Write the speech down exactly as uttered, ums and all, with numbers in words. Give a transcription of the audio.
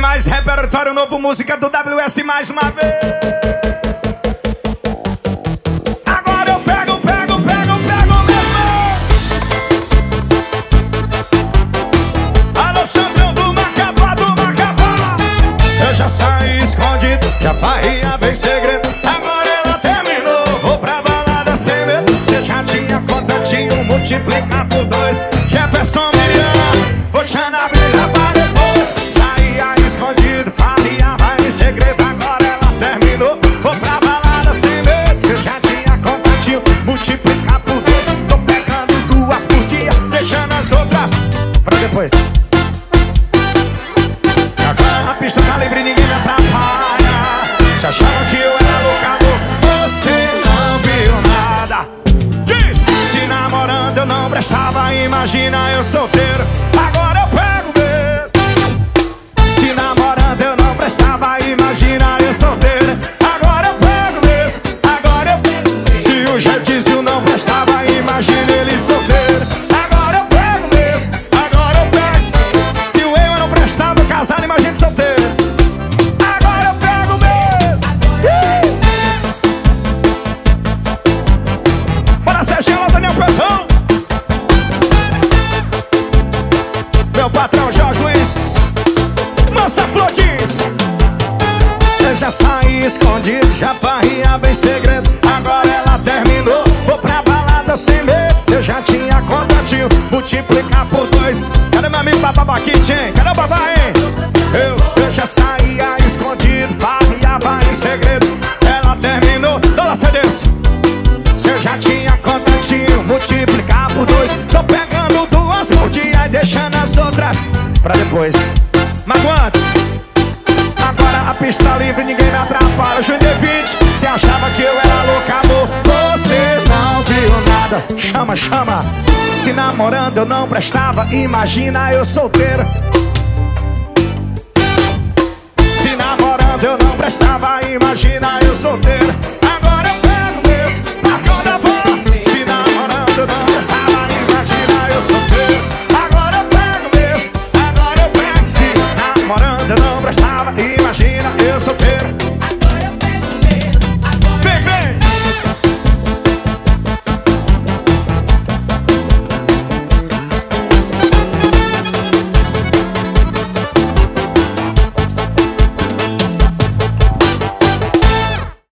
mais repertório novo, música do W S mais uma vez. Agora eu pego, pego, pego, pego mesmo. Alô, Sandrão do Macapá, do Macapá. Eu já saí escondido, já farria, vem segredo. Agora ela terminou, vou pra balada sem medo. Você já tinha contatinho, multiplicar por dois. Jefferson Miriam, vou te andar brigar pra depois. Saía escondido, farriava em segredo. Agora ela terminou, vou pra balada sem medo. Você já tinha contatinho, multiplicar por dois. Tô pegando duas por dia, deixando as outras pra depois. Agora a pista tá livre, ninguém me atrapalha. Se achava que eu era loucador, você não viu nada. Diz! Se namorando eu não prestava, imagina eu solteiro. Agora eu pego mesmo. Se namorando eu não prestava, imagina eu solteiro. Agora eu pego mesmo. Agora eu pego. Se o Gedizio não prestava, imagina ele solteiro. Agora eu pego mesmo. Agora eu pego. Se o eu não prestava, casado, imagina solteiro. Agora eu pego mesmo. Bora, Serginho, lá, Daniel Pezão. Meu patrão Jorge Luiz, Moça Flores. Eu já saí escondido, já farriava em segredo. Agora ela terminou, vou pra balada sem medo. Você já tinha contatinho, multiplicar por dois. Cadê meu amigo Babá Kit, hein? Cadê o Babá, hein? Eu, eu já saía escondido, farriava em segredo. Ela terminou, toda cedência. Você já tinha contatinho, multiplicar por dois. Tô pegando duas por dia e deixando as outras pra depois. Mas antes, agora a pista livre, ninguém me atrapalha. Júnior D vinte, cê achava que eu era louco, amor. Você não viu nada. Chama, chama. Se namorando eu não prestava, imagina eu solteiro. Se namorando eu não prestava, imagina eu solteiro.